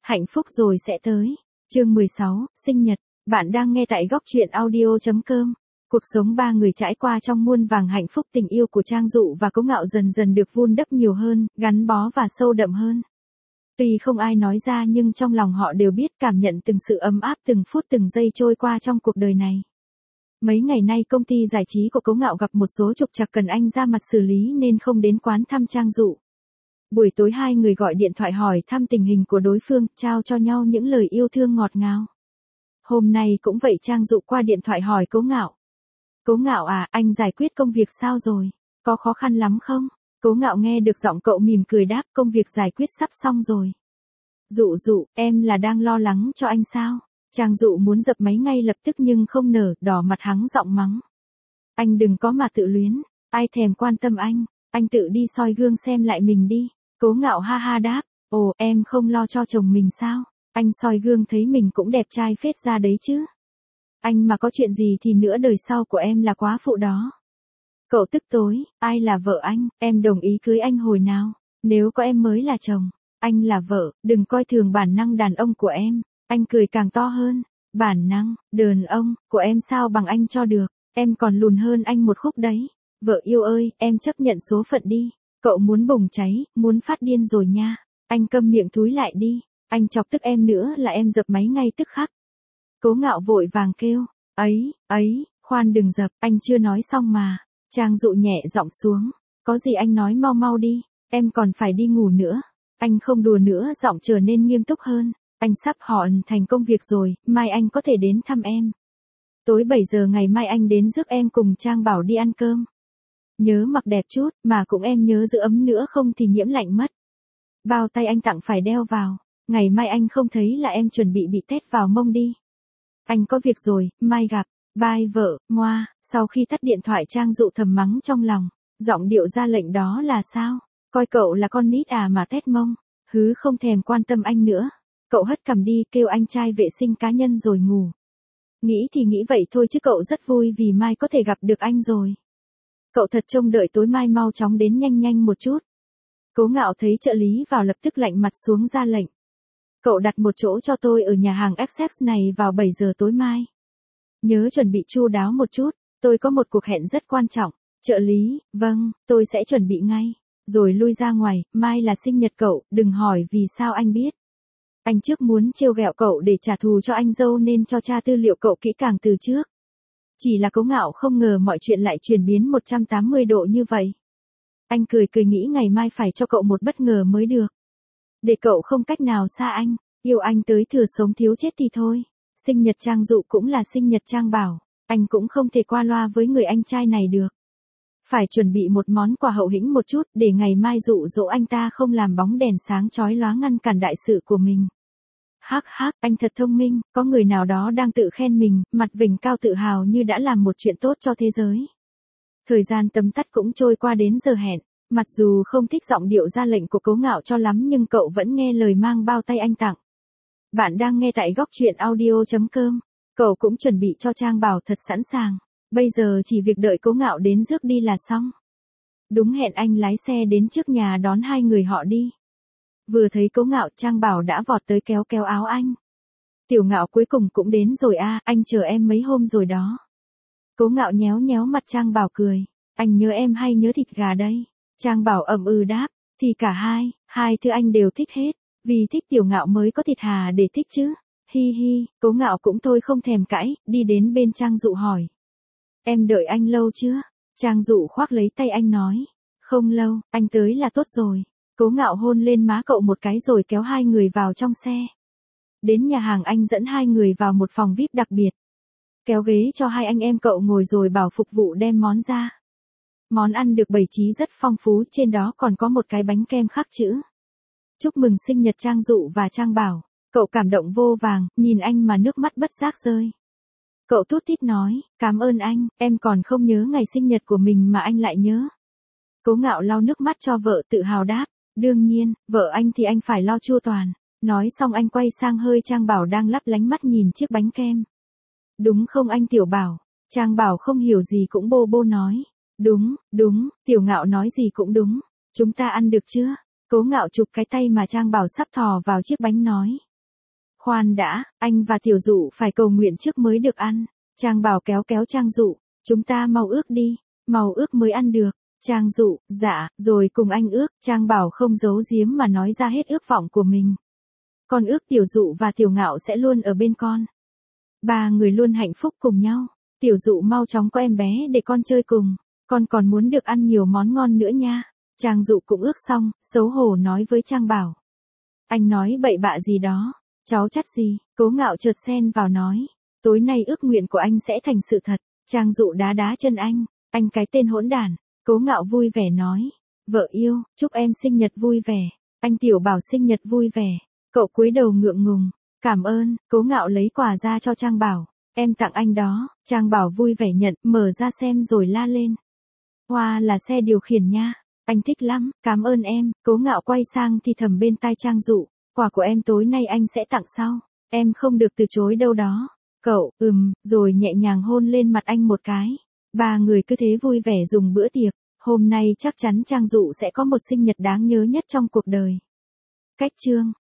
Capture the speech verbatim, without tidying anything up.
Hạnh phúc rồi sẽ tới. Chương mười sáu, sinh nhật. Bạn đang nghe tại góc truyện audio chấm com. Cuộc sống ba người trải qua trong muôn vàng hạnh phúc, tình yêu của Trang Dụ và Cố Ngạo dần dần được vun đắp nhiều hơn, gắn bó và sâu đậm hơn. Tuy không ai nói ra nhưng trong lòng họ đều biết, cảm nhận từng sự ấm áp từng phút từng giây trôi qua trong cuộc đời này. Mấy ngày nay công ty giải trí của Cố Ngạo gặp một số trục trặc cần anh ra mặt xử lý nên không đến quán thăm Trang Dụ. Buổi tối hai người gọi điện thoại hỏi thăm tình hình của đối phương, trao cho nhau những lời yêu thương ngọt ngào. Hôm nay cũng vậy, Trang Dụ qua điện thoại hỏi Cố Ngạo. Cố Ngạo à, anh giải quyết công việc sao rồi? Có khó khăn lắm không? Cố Ngạo nghe được giọng cậu mỉm cười đáp, công việc giải quyết sắp xong rồi. Dụ Dụ, em là đang lo lắng cho anh sao? Trang Dụ muốn dập máy ngay lập tức nhưng không nở, đỏ mặt hắng giọng mắng. Anh đừng có mà tự luyến, ai thèm quan tâm anh, anh tự đi soi gương xem lại mình đi. Cố Ngạo ha ha đáp, ồ em không lo cho chồng mình sao? Anh soi gương thấy mình cũng đẹp trai phết ra đấy chứ. Anh mà có chuyện gì thì nửa đời sau của em là quá phụ đó. Cậu tức tối, ai là vợ anh, em đồng ý cưới anh hồi nào, nếu có em mới là chồng, anh là vợ, đừng coi thường bản năng đàn ông của em. Anh cười càng to hơn, bản năng, đàn ông, của em sao bằng anh cho được, em còn lùn hơn anh một khúc đấy. Vợ yêu ơi, em chấp nhận số phận đi, cậu muốn bùng cháy, muốn phát điên rồi nha. Anh câm miệng thúi lại đi, anh chọc tức em nữa là em dập máy ngay tức khắc. Cố Ngạo vội vàng kêu, ấy, ấy, khoan đừng dập, anh chưa nói xong mà. Trang Dụ nhẹ giọng xuống, có gì anh nói mau mau đi, em còn phải đi ngủ nữa. Anh không đùa nữa, giọng trở nên nghiêm túc hơn. Anh sắp hoàn thành công việc rồi, mai anh có thể đến thăm em. Tối bảy giờ ngày mai anh đến rước em cùng Trang Bảo đi ăn cơm. Nhớ mặc đẹp chút, mà cũng em nhớ giữ ấm nữa không thì nhiễm lạnh mất. Bao tay anh tặng phải đeo vào, ngày mai anh không thấy là em chuẩn bị bị tét vào mông đi. Anh có việc rồi, mai gặp, bye vợ, ngoa. Sau khi tắt điện thoại Trang Dụ thầm mắng trong lòng, giọng điệu ra lệnh đó là sao, coi cậu là con nít à mà tét mông, hứ không thèm quan tâm anh nữa. Cậu hất cằm đi, kêu anh trai vệ sinh cá nhân rồi ngủ. Nghĩ thì nghĩ vậy thôi chứ cậu rất vui vì mai có thể gặp được anh rồi. Cậu thật trông đợi tối mai mau chóng đến nhanh nhanh một chút. Cố Ngạo thấy trợ lý vào lập tức lạnh mặt xuống ra lệnh. Cậu đặt một chỗ cho tôi ở nhà hàng Access này vào bảy giờ tối mai. Nhớ chuẩn bị chu đáo một chút, tôi có một cuộc hẹn rất quan trọng. Trợ lý, vâng, tôi sẽ chuẩn bị ngay. Rồi lui ra ngoài, mai là sinh nhật cậu, đừng hỏi vì sao anh biết. Anh trước muốn trêu ghẹo cậu để trả thù cho anh dâu nên cho tra tư liệu cậu kỹ càng từ trước. Chỉ là Cố Ngạo không ngờ mọi chuyện lại chuyển biến một trăm tám mươi độ như vậy. Anh cười cười nghĩ ngày mai phải cho cậu một bất ngờ mới được. Để cậu không cách nào xa anh, yêu anh tới thừa sống thiếu chết thì thôi. Sinh nhật Trang Dụ cũng là sinh nhật Trang Bảo, anh cũng không thể qua loa với người anh trai này được. Phải chuẩn bị một món quà hậu hĩnh một chút để ngày mai dụ dỗ anh ta không làm bóng đèn sáng chói lóa ngăn cản đại sự của mình. Hắc hắc, anh thật thông minh, có người nào đó đang tự khen mình, mặt vểnh cao tự hào như đã làm một chuyện tốt cho thế giới. Thời gian tấm tắt cũng trôi qua đến giờ hẹn, mặc dù không thích giọng điệu ra lệnh của Cố Ngạo cho lắm nhưng cậu vẫn nghe lời mang bao tay anh tặng. Bạn đang nghe tại góc truyện audio chấm com, cậu cũng chuẩn bị cho Trang Bảo thật sẵn sàng, bây giờ chỉ việc đợi Cố Ngạo đến rước đi là xong. Đúng hẹn anh lái xe đến trước nhà đón hai người họ đi. Vừa thấy Cố Ngạo, Trang Bảo đã vọt tới kéo kéo áo anh. Tiểu Ngạo cuối cùng cũng đến rồi à, anh chờ em mấy hôm rồi đó. Cố Ngạo nhéo nhéo mặt Trang Bảo cười, anh nhớ em hay nhớ thịt gà đây? Trang Bảo ậm ừ đáp, thì cả hai, hai thứ anh đều thích hết, vì thích Tiểu Ngạo mới có thịt hà để thích chứ. Hi hi, Cố Ngạo cũng thôi không thèm cãi, đi đến bên Trang Dụ hỏi. Em đợi anh lâu chưa? Trang Dụ khoác lấy tay anh nói, không lâu, anh tới là tốt rồi. Cố Ngạo hôn lên má cậu một cái rồi kéo hai người vào trong xe. Đến nhà hàng anh dẫn hai người vào một phòng vi ai pi đặc biệt. Kéo ghế cho hai anh em cậu ngồi rồi bảo phục vụ đem món ra. Món ăn được bày trí rất phong phú, trên đó còn có một cái bánh kem khắc chữ. Chúc mừng sinh nhật Trang Dụ và Trang Bảo. Cậu cảm động vô vàng, nhìn anh mà nước mắt bất giác rơi. Cậu tút tít nói, cảm ơn anh, em còn không nhớ ngày sinh nhật của mình mà anh lại nhớ. Cố Ngạo lau nước mắt cho vợ tự hào đáp, đương nhiên, vợ anh thì anh phải lo chu toàn. Nói xong anh quay sang hơi Trang Bảo đang lấp lánh mắt nhìn chiếc bánh kem. Đúng không anh Tiểu Bảo? Trang Bảo không hiểu gì cũng bô bô nói. Đúng, đúng, Tiểu Ngạo nói gì cũng đúng. Chúng ta ăn được chưa? Cố Ngạo chụp cái tay mà Trang Bảo sắp thò vào chiếc bánh nói. Khoan đã, anh và Tiểu Dụ phải cầu nguyện trước mới được ăn. Trang Bảo kéo kéo Trang Dụ, chúng ta mau ước đi, mau ước mới ăn được. Trang Dụ, dạ, rồi cùng anh ước. Trang Bảo không giấu giếm mà nói ra hết ước vọng của mình. Con ước Tiểu Dụ và Tiểu Ngạo sẽ luôn ở bên con. Ba người luôn hạnh phúc cùng nhau. Tiểu Dụ mau chóng có em bé để con chơi cùng. Con còn muốn được ăn nhiều món ngon nữa nha. Trang Dụ cũng ước xong, xấu hổ nói với Trang Bảo. Anh nói bậy bạ gì đó, cháu chắc gì. Cố Ngạo chợt xen vào nói. Tối nay ước nguyện của anh sẽ thành sự thật. Trang Dụ đá đá chân anh. Anh cái tên hỗn đản. Cố Ngạo vui vẻ nói. Vợ yêu, chúc em sinh nhật vui vẻ. Anh Tiểu Bảo sinh nhật vui vẻ. Cậu cúi đầu ngượng ngùng. Cảm ơn. Cố Ngạo lấy quà ra cho Trang Bảo. Em tặng anh đó. Trang Bảo vui vẻ nhận, mở ra xem rồi la lên. Hoa là xe điều khiển nha. Anh thích lắm, cảm ơn em. Cố Ngạo quay sang thì thầm bên tai Trang Dụ. Quà của em tối nay anh sẽ tặng sau. Em không được từ chối đâu đó. Cậu, ừm, rồi nhẹ nhàng hôn lên mặt anh một cái. Ba người cứ thế vui vẻ dùng bữa tiệc. Hôm nay chắc chắn Trang Dụ sẽ có một sinh nhật đáng nhớ nhất trong cuộc đời. Cách chương